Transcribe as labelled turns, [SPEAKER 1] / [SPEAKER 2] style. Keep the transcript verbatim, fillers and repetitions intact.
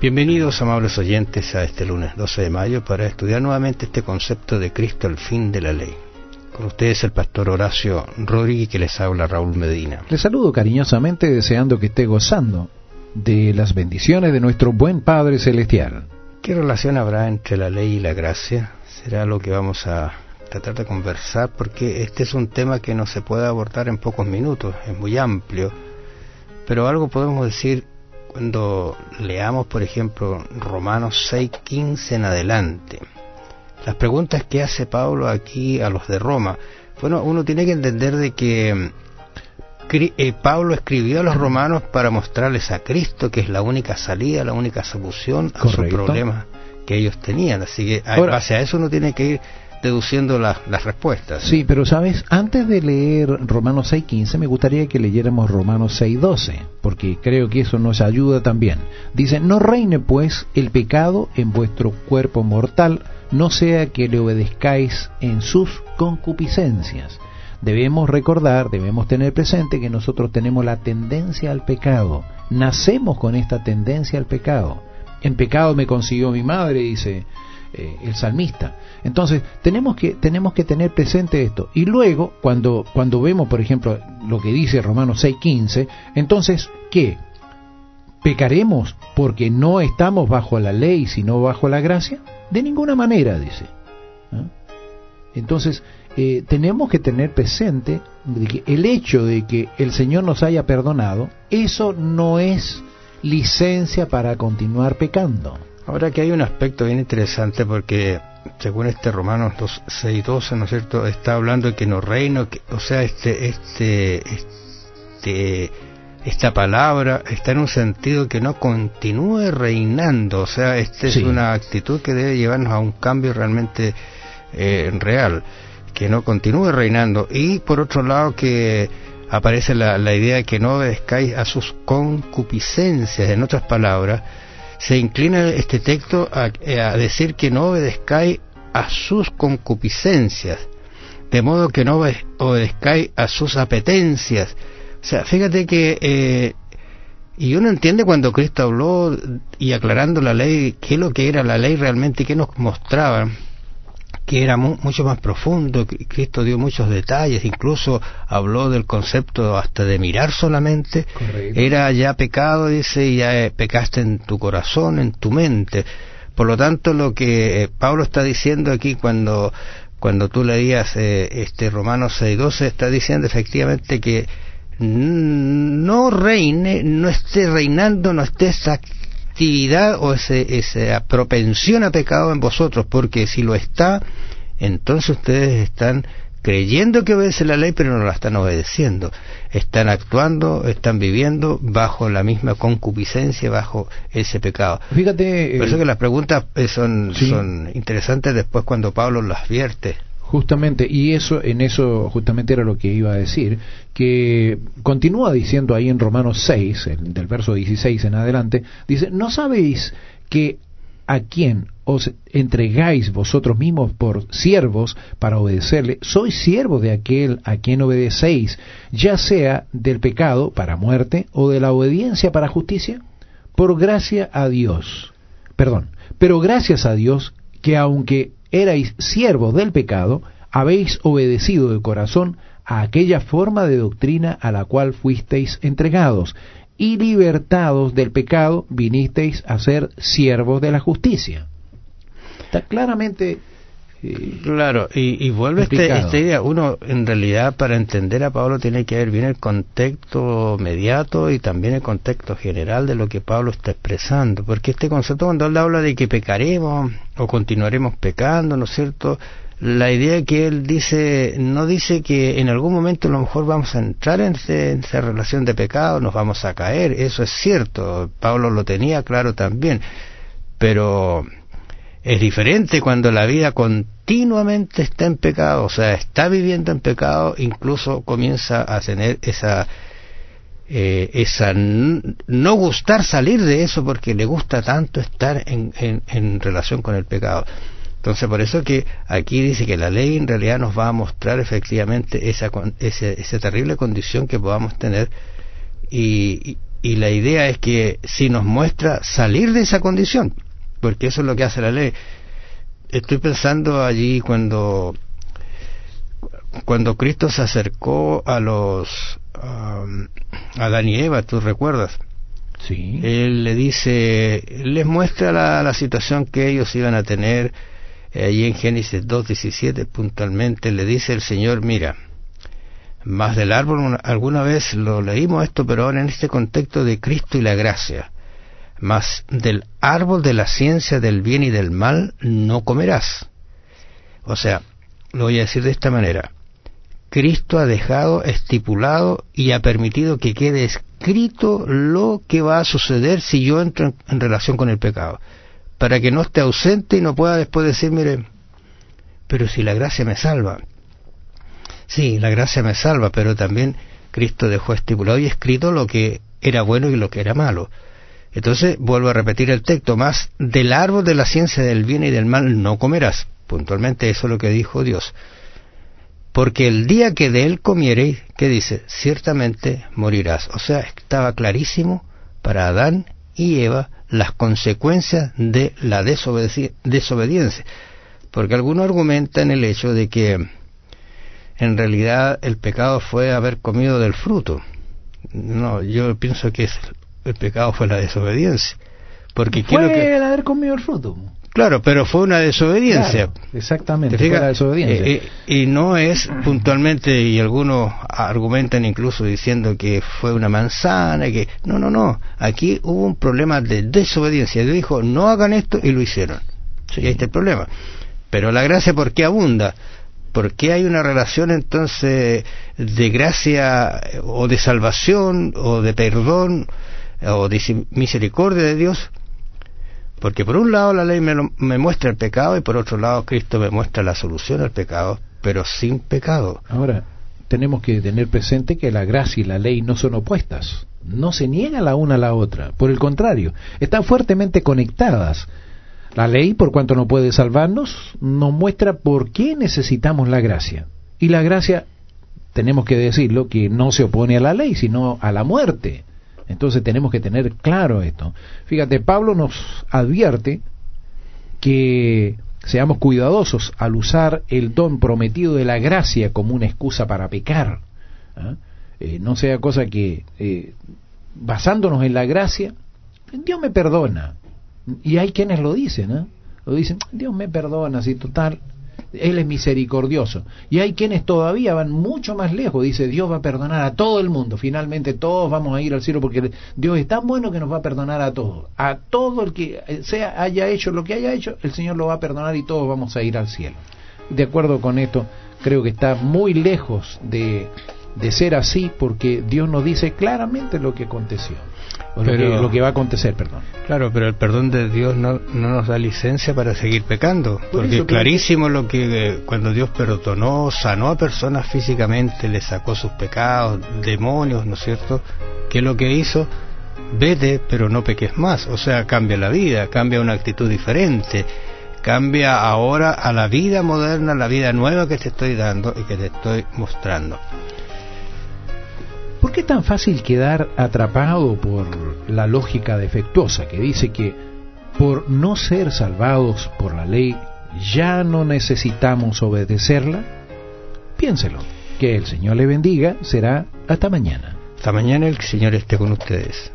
[SPEAKER 1] Bienvenidos, amables oyentes, a este lunes doce de mayo para estudiar nuevamente este concepto de Cristo, el fin de la ley. Con ustedes el pastor Horacio Rodríguez, que les habla Raúl Medina.
[SPEAKER 2] Les saludo cariñosamente, deseando que esté gozando de las bendiciones de nuestro buen Padre Celestial.
[SPEAKER 1] ¿Qué relación habrá entre la ley y la gracia? Será lo que vamos a tratar de conversar, porque este es un tema que no se puede abordar en pocos minutos, es muy amplio, pero algo podemos decir cuando leamos, por ejemplo, Romanos seis quince en adelante. Las preguntas que hace Pablo aquí a los de Roma. Bueno, uno tiene que entender de que eh, Pablo escribió a los romanos para mostrarles a Cristo, que es la única salida, la única solución a sus problemas que ellos tenían. Así que a base a eso uno tiene que ir deduciendo la, las respuestas.
[SPEAKER 2] Sí, pero sabes, antes de leer Romanos seis quince, me gustaría que leyéramos Romanos seis doce, porque creo que eso nos ayuda también. Dice: no reine pues el pecado en vuestro cuerpo mortal, no sea que le obedezcáis en sus concupiscencias. Debemos recordar, debemos tener presente que nosotros tenemos la tendencia al pecado. Nacemos con esta tendencia al pecado. En pecado me concibió mi madre, dice eh, el salmista. Entonces tenemos que tenemos que tener presente esto. Y luego, cuando cuando vemos, por ejemplo, lo que dice Romanos seis quince, entonces, ¿qué? ¿Pecaremos porque no estamos bajo la ley, sino bajo la gracia? De ninguna manera, dice. ¿Ah? Entonces, eh, tenemos que tener presente de que el hecho de que el Señor nos haya perdonado, eso no es licencia para continuar pecando.
[SPEAKER 1] Ahora que hay un aspecto bien interesante, porque según este Romanos seis doce, ¿no es cierto?, está hablando de que no reino, que, o sea, este, este, este, esta palabra está en un sentido que no continúe reinando, o sea, esta sí. es una actitud que debe llevarnos a un cambio realmente eh, real, que no continúe reinando. Y por otro lado, que aparece la, la idea de que no obedezcáis a sus concupiscencias. En otras palabras, se inclina este texto a, a decir que no obedezcáis a sus concupiscencias, de modo que no obedezcáis a sus apetencias. O sea, fíjate que eh, y uno entiende cuando Cristo habló y aclarando la ley, qué es lo que era la ley realmente y qué nos mostraba, que era mu mucho más profundo. Cristo dio muchos detalles, incluso habló del concepto hasta de mirar solamente. Correcto. Era ya pecado, dice, y ya pecaste en tu corazón, en tu mente. Por lo tanto, lo que eh, Pablo está diciendo aquí, cuando cuando tú leías eh, este Romanos seis doce, está diciendo efectivamente que no reine, no esté reinando, no esté esa actividad o ese, esa propensión a pecado en vosotros, porque si lo está, entonces ustedes están creyendo que obedecen la ley, pero no la están obedeciendo. Están actuando, están viviendo bajo la misma concupiscencia, bajo ese pecado.
[SPEAKER 2] Fíjate,
[SPEAKER 1] por eso que las preguntas son,
[SPEAKER 2] sí.
[SPEAKER 1] son interesantes después cuando Pablo las vierte.
[SPEAKER 2] Justamente, y eso, en eso justamente era lo que iba a decir, que continúa diciendo ahí en Romanos seis, el, del verso dieciséis en adelante, dice: ¿no sabéis que a quien os entregáis vosotros mismos por siervos para obedecerle, sois siervos de aquel a quien obedecéis, ya sea del pecado para muerte o de la obediencia para justicia? Por gracia a Dios, perdón, pero gracias a Dios que aunque erais siervos del pecado, habéis obedecido de corazón a aquella forma de doctrina a la cual fuisteis entregados, y libertados del pecado, vinisteis a ser siervos de la justicia. Está claramente eh,
[SPEAKER 1] claro, y, y vuelve este, esta idea. Uno, en realidad, para entender a Pablo tiene que ver bien el contexto mediato y también el contexto general de lo que Pablo está expresando, porque este concepto, cuando él habla de que pecaremos o continuaremos pecando, ¿no es cierto?, la idea que él dice, no dice que en algún momento a lo mejor vamos a entrar en, ese, en esa relación de pecado, nos vamos a caer. Eso es cierto, Pablo lo tenía claro también, pero es diferente cuando la vida continuamente está en pecado, o sea, está viviendo en pecado, incluso comienza a tener esa eh, esa no gustar salir de eso porque le gusta tanto estar en, en, en relación con el pecado. Entonces, por eso que aquí dice que la ley en realidad nos va a mostrar efectivamente esa esa, esa terrible condición que podamos tener, y, y, y la idea es que si nos muestra salir de esa condición, porque eso es lo que hace la ley. Estoy pensando allí cuando cuando Cristo se acercó a los um, a Adán y Eva, ¿tú recuerdas?
[SPEAKER 2] Sí.
[SPEAKER 1] Él le dice, les muestra la, la situación que ellos iban a tener, eh, allí en Génesis dos diecisiete puntualmente, le dice el Señor, mira, más del árbol, una, alguna vez lo leímos esto, pero ahora en este contexto de Cristo y la gracia, más del árbol de la ciencia del bien y del mal no comerás. O sea, lo voy a decir de esta manera, Cristo ha dejado estipulado y ha permitido que quede escrito lo que va a suceder si yo entro en, en relación con el pecado, para que no esté ausente y no pueda después decir, mire, pero si la gracia me salva. Sí, la gracia me salva, pero también Cristo dejó estipulado y escrito lo que era bueno y lo que era malo. Entonces, vuelvo a repetir el texto, más del árbol de la ciencia del bien y del mal no comerás. Puntualmente eso es lo que dijo Dios. Porque el día que de él comiereis, ¿qué dice? Ciertamente morirás. O sea, estaba clarísimo para Adán y Eva las consecuencias de la desobedi- desobediencia. Porque algunos argumentan el hecho de que en realidad el pecado fue haber comido del fruto. No, yo pienso que es, el pecado fue la desobediencia. Porque
[SPEAKER 2] fue
[SPEAKER 1] quiero que...
[SPEAKER 2] el haber comido el fruto.
[SPEAKER 1] Claro, pero fue una desobediencia.
[SPEAKER 2] Claro, exactamente,
[SPEAKER 1] fue
[SPEAKER 2] la desobediencia.
[SPEAKER 1] Eh, eh, y no es puntualmente, y algunos argumentan incluso diciendo que fue una manzana, que no, no, no. Aquí hubo un problema de desobediencia. Dios dijo, no hagan esto, y lo hicieron. Sí. Y ahí está el problema. Pero la gracia, ¿por qué abunda? ¿Por qué hay una relación entonces de gracia o de salvación o de perdón o de misericordia de Dios? Porque por un lado la ley me, lo, me muestra el pecado y por otro lado Cristo me muestra la solución al pecado, pero sin pecado.
[SPEAKER 2] Ahora, tenemos que tener presente que la gracia y la ley no son opuestas, no se niegan la una a la otra, por el contrario, están fuertemente conectadas. La ley, por cuanto no puede salvarnos, nos muestra por qué necesitamos la gracia. Y la gracia, tenemos que decirlo, que no se opone a la ley, sino a la muerte. Entonces tenemos que tener claro esto. Fíjate, Pablo nos advierte que seamos cuidadosos al usar el don prometido de la gracia como una excusa para pecar. ¿Ah? Eh, no sea cosa que, eh, basándonos en la gracia, Dios me perdona. Y hay quienes lo dicen, ¿eh? Lo dicen, Dios me perdona, si total, Él es misericordioso. Y hay quienes todavía van mucho más lejos, dice, Dios va a perdonar a todo el mundo, finalmente todos vamos a ir al cielo porque Dios es tan bueno que nos va a perdonar a todos. A todo el que sea haya hecho lo que haya hecho, el Señor lo va a perdonar y todos vamos a ir al cielo. De acuerdo con esto, creo que está muy lejos de, de ser así, porque Dios nos dice claramente lo que aconteció. O lo, pero, que, lo que va a acontecer, perdón.
[SPEAKER 1] Claro, pero el perdón de Dios no, no nos da licencia para seguir pecando, porque es clarísimo lo que eh, cuando Dios perdonó, sanó a personas físicamente, le sacó sus pecados, demonios, ¿no es cierto? ¿Qué es lo que hizo? Vete, pero no peques más. O sea, cambia la vida, cambia una actitud diferente, cambia ahora a la vida moderna, la vida nueva que te estoy dando y que te estoy mostrando.
[SPEAKER 2] ¿Por qué es tan fácil quedar atrapado por la lógica defectuosa que dice que por no ser salvados por la ley ya no necesitamos obedecerla? Piénselo. Que el Señor le bendiga. Será hasta mañana.
[SPEAKER 1] Hasta mañana, el Señor esté con ustedes.